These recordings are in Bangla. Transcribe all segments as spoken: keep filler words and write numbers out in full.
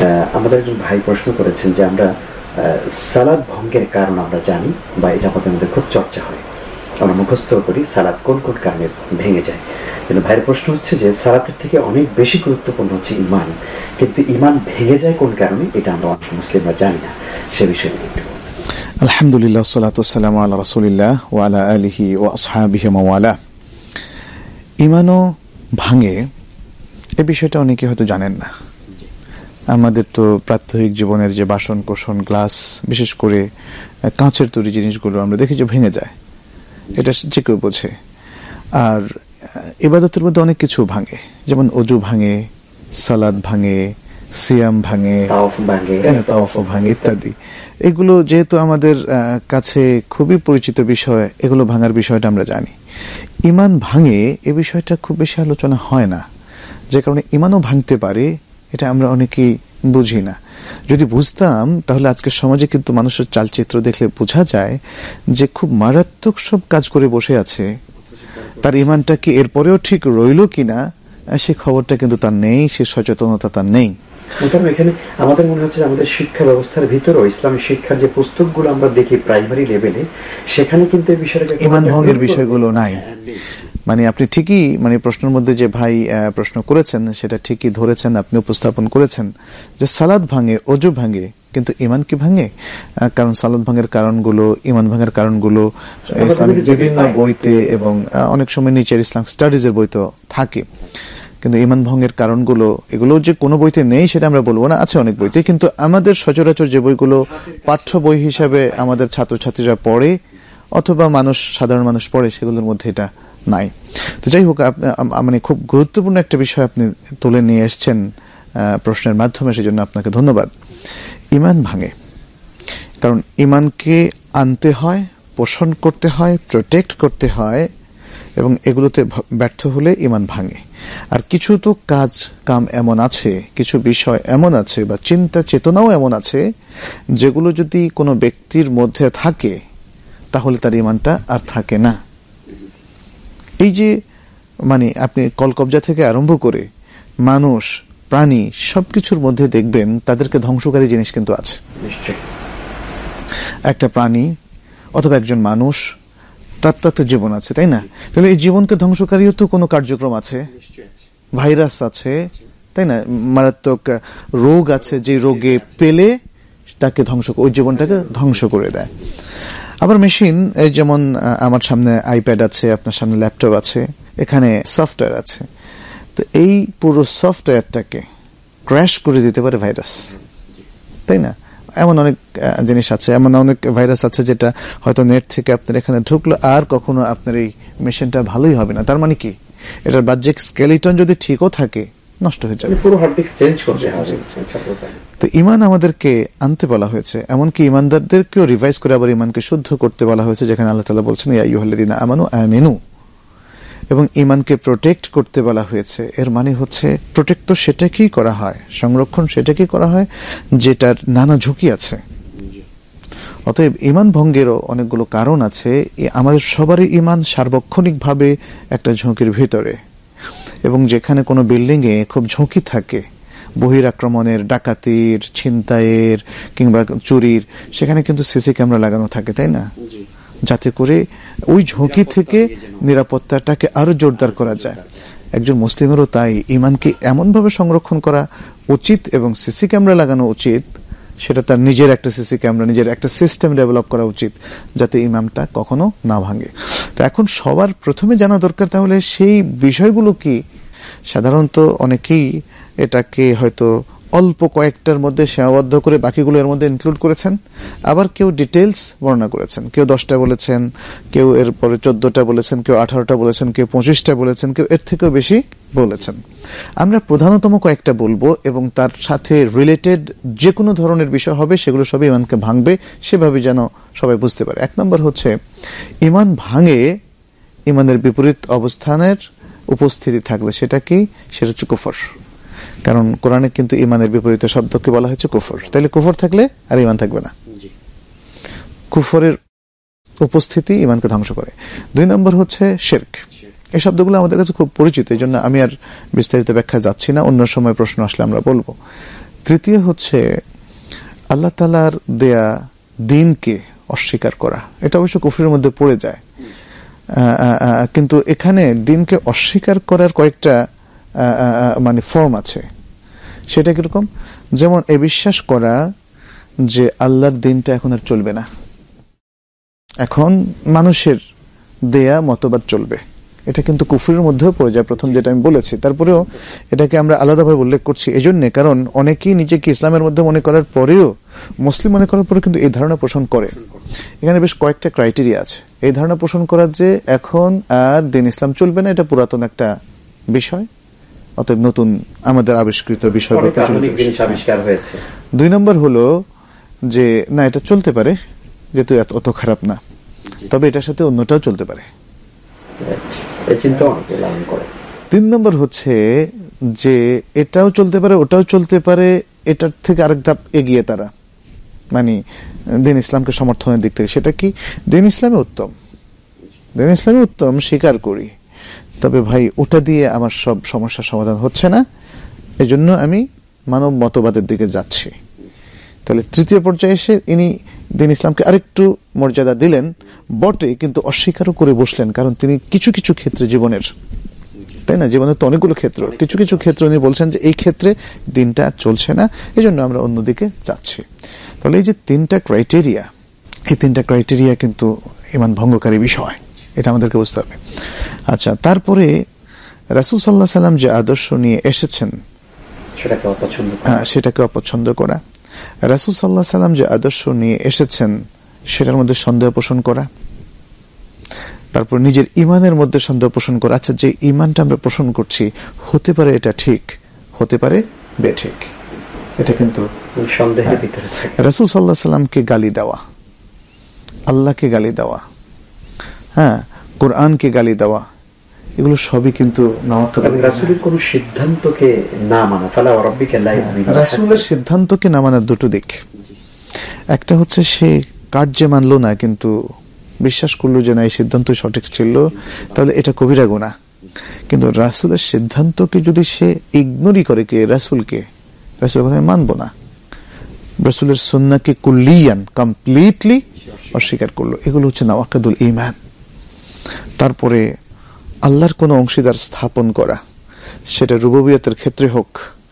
আমাদের একজন ভাই প্রশ্ন করেছেন যে আমরা সালাত ভঙ্গের কারণ আমরা জানি বা এটা আমাদের খুব চর্চা হয়, আমরা মুখস্থ করি সালাত কোন কোন কারণে ভেঙে যায়, কিন্তু ভাইয়ের প্রশ্ন হচ্ছে যে সালাতের থেকে অনেক বেশি গুরুত্বপূর্ণ হচ্ছে ইমান, কিন্তু ইমান ভেঙে যায় কোন কারণে এটা আমরা অনেক মুসলিমরা জানি না, সে বিষয়ে একটু। আলহামদুলিল্লাহ, সালাতু ওয়াসসালামু আলা রাসূলিল্লাহ ওয়া আলা আলিহি ওয়া আসহাবিহি ওয়া মাওয়ালা। ইমানও ভাঙে এই বিষয়টা অনেকে হয়তো জানেন না। আমাদের তো প্রাত্যহিক জীবনের যে বাসন কোসন গ্লাস, বিশেষ করে কাঁচের তৈরি জিনিসগুলো আমরা দেখি যে ভেঙে যায়, এটা যে কেউ বোঝে। আর ইবাদতের মধ্যে অনেক কিছু ভাঙে, যেমন ওযু ভাঙে, সালাত ভাঙে, সিয়াম ভাঙে, তাওয়াফ ভাঙে ইত্যাদি। এগুলো যেহেতু আমাদের কাছে খুবই পরিচিত বিষয়, এগুলো ভাঙার বিষয়টা আমরা জানি। ইমান ভাঙে এ বিষয়টা খুব বেশি আলোচনা হয় না, যে কারণে ইমানও ভাঙতে পারে এটা আমরা অনেকেই বুঝি না। যদি বুঝতাম তাহলে আজকের সমাজে কিন্তু মানুষের চালচিত্র দেখলে বোঝা যায় যে খুব মারাত্মক সব কাজ করে বসে আছে, তার ইমানটা কি এরপরেও ঠিক রইল কিনা সে খবরটা কিন্তু তার নেই, সে সচেতনতা তার নেই। এখানে আমাদের মনে হচ্ছে আমাদের শিক্ষা ব্যবস্থার ভিতরেও ইসলামী শিক্ষার যে পুস্তকগুলো আমরা দেখি প্রাইমারি লেভেলে, সেখানে কিন্তু এই বিষয়টা ইমান ভঙ্গের বিষয়গুলো নাই। মানে আপনি ঠিকই মানে প্রশ্নের মধ্যে যে ভাই প্রশ্ন করেছেন সেটা ঠিকই ধরেছেন, আপনি উপস্থাপন করেছেন যে সালাত ভাঙে, ওযু ভাঙে, কিন্তু ইমান কি ভাঙে? কারণ সালাত ভাঙের কারণগুলো, ইমান ভাঙের কারণগুলো ইসলামিক বিভিন্ন বইতে এবং অনেক সময় নিচের ইসলাম স্টাডিজের বইতে থাকে, কিন্তু ইমান ভঙ্গের কারণগুলো এগুলো যে কোনো বইতে নেই সেটা আমরা বলবো না, আছে অনেক বইতে। কিন্তু আমাদের সচরাচর যে বইগুলো পাঠ্য বই হিসাবে আমাদের ছাত্রছাত্রীরা পড়ে অথবা মানুষ সাধারণ মানুষ পড়ে, সেগুলোর মধ্যে এটা নাই। তো যাই হোক, মানে খুব গুরুত্বপূর্ণ একটা বিষয় আপনি তুলে নিয়ে এসছেন প্রশ্নের মাধ্যমে, সেজন্য আপনাকে ধন্যবাদ। ইমান ভাঙে কারণ ইমানকে আনতে হয়, পোষণ করতে হয়, প্রোটেক্ট করতে হয়, এবং এগুলোতে ব্যর্থ হলে ইমান ভাঙে। আর কিছু তো কাজ কাম এমন আছে, কিছু বিষয় এমন আছে বা চিন্তা চেতনাও এমন আছে যেগুলো যদি কোনো ব্যক্তির মধ্যে থাকে তাহলে তার ইমানটা আর থাকে না। এই যে মানে আপনি কলকবজা থেকে আরম্ভ করে মানুষ, প্রাণী, সবকিছুর মধ্যে দেখবেন তাদেরকে ধ্বংসকারী জিনিস কিন্তু আছে। একটা প্রাণী অথবা একজন মানুষ, তার তো একটা জীবন আছে, তাই না? তাহলে এই জীবনকে ধ্বংসকারীও তো কোনো কার্যক্রম আছে, ভাইরাস আছে, তাই না? মারাত্মক রোগ আছে, যে রোগে পেলে তাকে ধ্বংস, ওই জীবনটাকে ধ্বংস করে দেয়। আবার মেশিন, এই যেমন আমার সামনে আইপ্যাড আছে, আপনার সামনে ল্যাপটপ আছে, এখানে সফটওয়্যার আছে, তো এই পুরো সফটওয়্যারটাকে ক্র্যাশ করে দিতে পারে ভাইরাস, তাই না? এমন অনেক জিনিস আছে, এমন অনেক ভাইরাস আছে যেটা হয়তো নেট থেকে আপনার এখানে ঢুকলো আর কখনো আপনার এই মেশিনটা ভালোই হবে না। তার মানে কি, এটার বাহ্যিক স্কেলিটন যদি ঠিকও থাকে নষ্ট হয়ে যাবে, পুরো হার্ড ডিস্ক চেঞ্জ করতে হবে। তো ইমান আমাদেরকে আনতে বলা হয়েছে, এমনকি ইমানদারদেরকেও রিভাইজ করে আবার ইমানকে শুদ্ধ করতে বলা হয়েছে, যেখানে আল্লাহ তাআলা বলছেন ইয়া আইয়ুহাল্লাযীনা আমানু আমিনু, এবং ইমানকে প্রোটেক্ট করতে বলা হয়েছে। এর মানে হচ্ছে প্রোটেক্ট তো সেটাকেই করা হয়, সংরক্ষণ সেটাকেই করা হয় যেটার নানা ঝুঁকি আছে। অতএব ইমান ভঙ্গেরও অনেকগুলো কারণ আছে। আমাদের সবারই ইমান সার্বক্ষণিকভাবে একটা ঝুঁকির ভিতরে, এবং যেখানে কোনো বিল্ডিং এ খুব ঝুঁকি থাকে বহির আক্রমণের, ডাকাতির, ছিনতাইয়ের কিংবা চুরির, সেখানে কিন্তু সিসি ক্যামেরা লাগানো থাকে, তাই না? যাতে করে ওই ঝুঁকি থেকে নিরাপত্তাটাকে আরো জোরদার করা যায়। একজন মুসলিমেরও তাই ইমানকে এমনভাবে সংরক্ষণ করা উচিত এবং সিসি ক্যামেরা লাগানো উচিত, সেটা তার নিজের একটা সিসি ক্যামেরা, নিজের একটা সিস্টেম ডেভেলপ করা উচিত যাতে ইমানটা কখনো না ভাঙে। তো এখন সবার প্রথমে জানা দরকার তাহলে সেই বিষয়গুলো কি। সাধারণত অনেকেই এটাকে হয়তো অল্প কয়েকটার মধ্যে সীমাবদ্ধ করে বাকিগুলো এর মধ্যে ইনক্লুড করেছেন, আবার কেউ ডিটেলস বর্ণনা করেছেন, কেউ দশটা বলেছেন, কেউ এরপরে চোদ্দটা বলেছেন, কেউ আঠারোটা বলেছেন, কেউ পঁচিশটা বলেছেন, কেউ এর থেকেও বেশি বলেছেন। আমরা প্রধানতম কয়েকটা বলবো এবং তার সাথে রিলেটেড যে কোনো ধরনের বিষয় হবে সেগুলো সবই ইমানকে ভাঙবে, সেভাবে যেন সবাই বুঝতে পারে। এক নম্বর হচ্ছে ইমান ভাঙে ইমানের বিপরীত অবস্থানের উপস্থিতি থাকলে, সেটা কি? সেটা হচ্ছে কুফর। কারণ কোরআনে কিন্তু ইমানের বিপরীত শব্দকে বলা হয়েছে কুফর। তাহলে কুফর থাকলে আর ইমান থাকবে না। কুফরের উপস্থিতি ইমানকে ধ্বংস করে। দুই নম্বর হচ্ছে শিরক। এই শব্দগুলো আমাদের কাছে খুব পরিচিত, এই জন্য আমি আর বিস্তারিত ব্যাখ্যা যাচ্ছি না, অন্য সময় প্রশ্ন আসলে আমরা বলবো। তৃতীয় হচ্ছে আল্লাহ তাআলার দেয়া দিনকে অস্বীকার করা। এটা অবশ্য কুফরের মধ্যে পড়ে যায়, কিন্তু এখানে দিনকে অস্বীকার করার কয়েকটা মানে ফর্ম আছে। সেটা কিরকম? যেমন এ বিশ্বাস করা যে আল্লাহর দিনটা এখন আর চলবে না, এখন মানুষের দেয়া মতবাদ চলবে। এটা কিন্তু কুফরের মধ্যেও পড়ে যায়, প্রথম যেটা আমি বলেছি। তারপরেও এটাকে আমরা আলাদাভাবে উল্লেখ করছি এজন্য, কারণ অনেকেই নিজেকে ইসলামের মধ্যে মনে করার পরেও, মুসলিম মনে করার পরেও কিন্তু এই ধারণা পোষণ করে। এখানে বেশ কয়েকটা ক্রাইটেরিয়া আছে এই ধারণা পোষণ করার যে এখন আর দিন ইসলাম চলবে না, এটা পুরাতন একটা বিষয়, অতএব নতুন আমাদের আবিষ্কৃত বিষয়। দুই নম্বর হলো যে না, এটা চলতে পারে, যেহেতু অত খারাপ না, তবে এটার সাথে অন্যটাও চলতে পারে। তিন নম্বর হচ্ছে যে এটাও চলতে পারে, ওটাও চলতে পারে, এটার থেকে আরেক ধাপ এগিয়ে তারা, মানে দিন ইসলামকে সমর্থনের দিক থেকে। সেটা কি? দিন ইসলামে উত্তম, দিন ইসলামে উত্তম স্বীকার করি, তবে ভাই ওটা দিয়ে আমার সব সমস্যার সমাধান হচ্ছে না, এজন্য আমি মানব মতবাদের দিকে যাচ্ছি। তাহলে তৃতীয় পর্যায়ে এসে ইনি দিন ইসলামকে আরেকটু মর্যাদা দিলেন বটে, কিন্তু অস্বীকারও করে বসলেন, কারণ তিনি কিছু কিছু ক্ষেত্রে জীবনের, তাই না, জীবনের তো অনেকগুলো ক্ষেত্র, কিছু কিছু ক্ষেত্রে উনি বলছেন যে এই ক্ষেত্রে দিনটা চলছে না, এই জন্য আমরা অন্যদিকে যাচ্ছি। তাহলে এই যে তিনটা ক্রাইটেরিয়া, এই তিনটা ক্রাইটেরিয়া কিন্তু ঈমান ভঙ্গকারী বিষয়, এটা আমাদেরকে বুঝতে হবে। আচ্ছা, তারপরে রাসূল সাল্লাল্লাহু আলাইহি সাল্লাম যে আদর্শ নিয়ে এসেছেন সেটাকে অপছন্দ হ্যাঁ সেটাকে অপছন্দ করা, রাসূল সাল্লাল্লাহু আলাইহি সাল্লাম যে আদর্শ নিয়ে এসেছেন সেটার মধ্যে সন্দেহ পোষণ করা, তারপর নিজের ঈমানের মধ্যে সন্দেহ পোষণ করা। আচ্ছা, যে ঈমানটা আমরা পোষণ করছি হতে পারে এটা ঠিক, হতে পারে বেঠিক, এটা কিন্তু সন্দেহের ভিতরে থাকে। রাসূল সাল্লাল্লাহু আলাইহি সাল্লামকে গালি দেওয়া, আল্লাহকে গালি দেওয়া, হ্যাঁ কোরআনকে গালি দেওয়া, এগুলো সবই কিন্তু রাসূলের কোন সিদ্ধান্তকে না মানা, ফালা রাব্বিকা লা ইউমিনুন। রাসূলের সিদ্ধান্তকে না মানার দুটো দিক, একটা হচ্ছে সে কার্যে মানলো না কিন্তু বিশ্বাস করলো যে না এই সিদ্ধান্ত সঠিক ছিল, তাহলে এটা কবিরা গুনাহ। কিন্তু রাসূলের সিদ্ধান্তকে যদি সে ইগনোরই করে, কে রাসূলকে, রাসূলের কথা মানবো না, রাসূলের সুন্নাহকে কুল্লিয়ান কমপ্লিটলি অস্বীকার করলো, এগুলো হচ্ছে নাওয়াকিদুল ঈমান। তারপরে আল্লাহর কোনো অংশীদার স্থাপন করা, সেটা রুবুবিয়তের ক্ষেত্রে হোক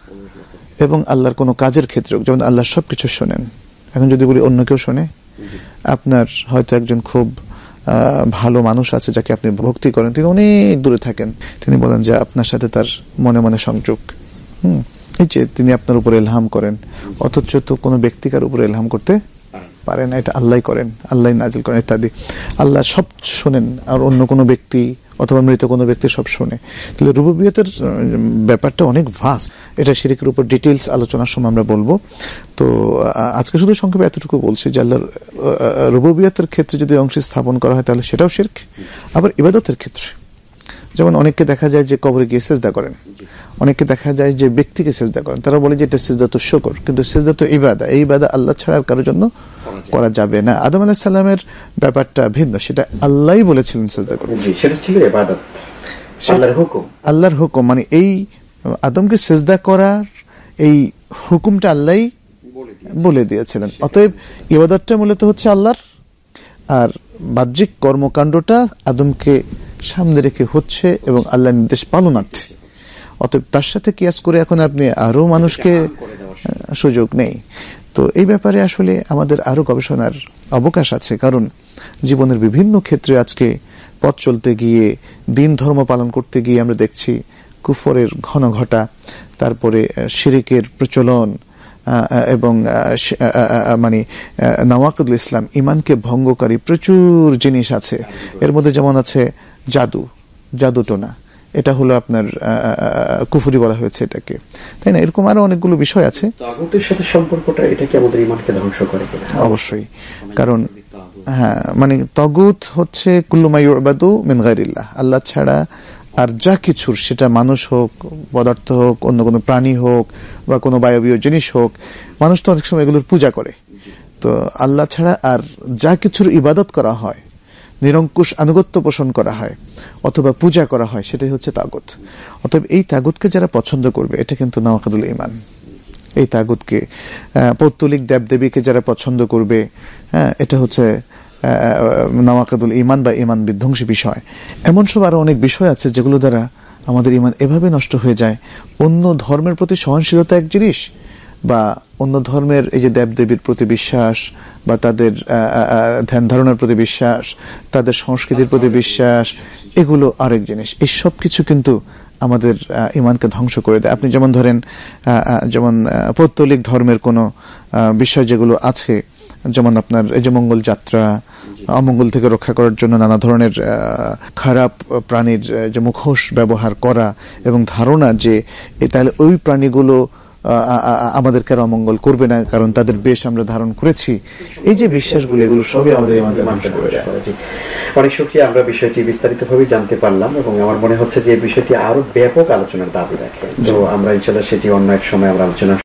এবং আল্লাহর কোনো কাজের ক্ষেত্রে হোক, যেমন আল্লাহ সবকিছু শোনেন। এখন যদি বলি অন্য কেউ শোনে, আপনার হয়তো একজন খুব ভালো মানুষ আছে যাকে আপনি ভক্তি করেন, তিনি অনেক দূরে থাকেন, তিনি বলেন যে আপনার সাথে তার মনে মনে সংযোগ, হম এই যে তিনি আপনার উপরে ইলহাম করেন, অথচ তো কোনো ব্যক্তিকার উপরে ইলহাম করতে পারেন না, এটা আল্লাহ করেন, আল্লাহ নাজিল করেন ইত্যাদি। আল্লাহ সব শোনেন, আর অন্য কোনো ব্যক্তি অথবা মৃত কোনো ব্যক্তি সব শোনে। তাহলে রুবুবিয়তের ব্যাপারটা অনেক ভাস্ট, এটা শিরকের উপর ডিটেইলস আলোচনার সময় আমরা বলবো। তো আজকে শুধু সংক্ষেপে এতটুকু বলছি যে আল্লাহর রুবুবিয়তের ক্ষেত্রে যদি অংশ স্থাপন করা হয় তাহলে সেটাও শিরক। আবার ইবাদতের ক্ষেত্রে যেমন অনেককে দেখা যায় যে কবরে গিয়ে সেজদা করেন, অনেককে দেখা যায় যে ব্যক্তিকে সেজদা করেন, তারা বলে যে এটা সেজদা তো শুকর, কিন্তু সেজদা তো ইবাদা, এই ইবাদা আল্লাহ ছাড়া আর কারোর জন্য করা যাবে না। আদম আলাইহিস সালামের ব্যাপারটা ভিন্ন, সেটা আল্লাহই বলেছিলেন সেজদা করতে, সেটা ছিল ইবাদত, আল্লাহর হুকুম, আল্লাহর হুকুম, মানে এই আদমকে সেজদা করার এই হুকুমটা আল্লাহই বলে দিয়েছিলেন। অতএব ইবাদতটা মূলত হচ্ছে আল্লাহর, আর বাহ্যিক কর্মকাণ্ডটা আদমকে সামনে রেখে হচ্ছে এবং আল্লাহর নির্দেশ পালনার্থে। অতএব তার সাথে কিয়াস করে এখন আপনি আরো মানুষকে সুযোগ নেই। তো এই ব্যাপারে আসলে আমাদের আরো গবেষণার অবকাশ আছে, কারণ জীবনের বিভিন্ন ক্ষেত্রে আজকে পথ চলতে গিয়ে, দিন ধর্ম পালন করতে গিয়ে আমরা দেখছি কুফরের ঘন ঘটা, তারপরে শিরকের প্রচলন এবং মানে নাওয়াকিদুল ইসলাম, ইমানকে ভঙ্গকারী প্রচুর জিনিস আছে। এর মধ্যে যেমন আছে জাদু, জাদুটোনা, এটা হলো আপনার কুফরি বলা হয়েছে এটাকে, তাই না? এরকম আরো অনেকগুলো বিষয় আছে। তাগুতের সাথে সম্পর্কটা, এটা কি আমাদের ঈমানকে ধ্বংস করে কিনা? অবশ্যই, কারণ হ্যাঁ মানে তাগুত হচ্ছে কুল্লু মা ইউবাদু মিন গায়রিল্লাহ, আল্লাহ ছাড়া আর যা কিছুর, সেটা মানুষ হোক, পদার্থ হোক, অন্য কোনো প্রাণী হোক বা কোনো বায়বীয় জিনিস হোক, মানুষ তো অনেক সময় এগুলোর পূজা করে। তো আল্লাহ ছাড়া আর যা কিছুর ইবাদত করা হয়, নিরঙ্কুশ আনুগত্য পোষণ করা হয় অথবা পূজা করা হয়, সেটাই হচ্ছে তাগুত। অতএব এই তাগুতকে যারা পছন্দ করবে, এটা কিন্তু নাওয়াকিদুল ঈমান, এই তাগুতকে। পৌত্তলিক দেবদেবীকে যারা পছন্দ করবে, হ্যাঁ, এটা হচ্ছে নাওয়াকিদুল ঈমান বা ঈমান বিধ্বংসী বিষয়। এমন সব আরো অনেক বিষয় আছে যেগুলো দ্বারা আমাদের ঈমান এভাবে নষ্ট হয়ে যায়। অন্য ধর্মের প্রতি সহনশীলতা এক জিনিস, বা অন্য ধর্মের এই যে দেবদেবীর প্রতি বিশ্বাস, বা তাদের ধ্যান ধারণার প্রতি বিশ্বাস, তাদের সংস্কৃতির প্রতি বিশ্বাস, এগুলো আরেক জিনিস। এই সব কিছু কিন্তু আমাদের ঈমানকে ধ্বংস করে দেয়। আপনি যেমন ধরেন, যেমন পৌত্তলিক ধর্মের কোনো বিষয় যেগুলো আছে, যেমন আপনার এই যে মঙ্গল যাত্রা, অমঙ্গল থেকে রক্ষা করার জন্য নানা ধরনের খারাপ প্রাণীর যে মুখোশ ব্যবহার করা, এবং ধারণা যে তাহলে ওই প্রাণীগুলো আমাদেরকে আর অমঙ্গল করবে না কারণ তাদের বেশ আমরা ধারণ করেছি, এই যে বিশ্বাসগুলো, এগুলো সবই আমাদের ঈমানকে ধ্বংস করে দেয়। অনেক শুকরিয়া, আমরা বিষয়টি বিস্তারিতভাবে জানতে পারলাম এবং আমার মনে হচ্ছে যে এই বিষয়টি আরো ব্যাপক আলোচনার দাবি রাখে। তো আমরা ইনশাআল্লাহ সেটি অন্য এক সময় আমরা আলোচনা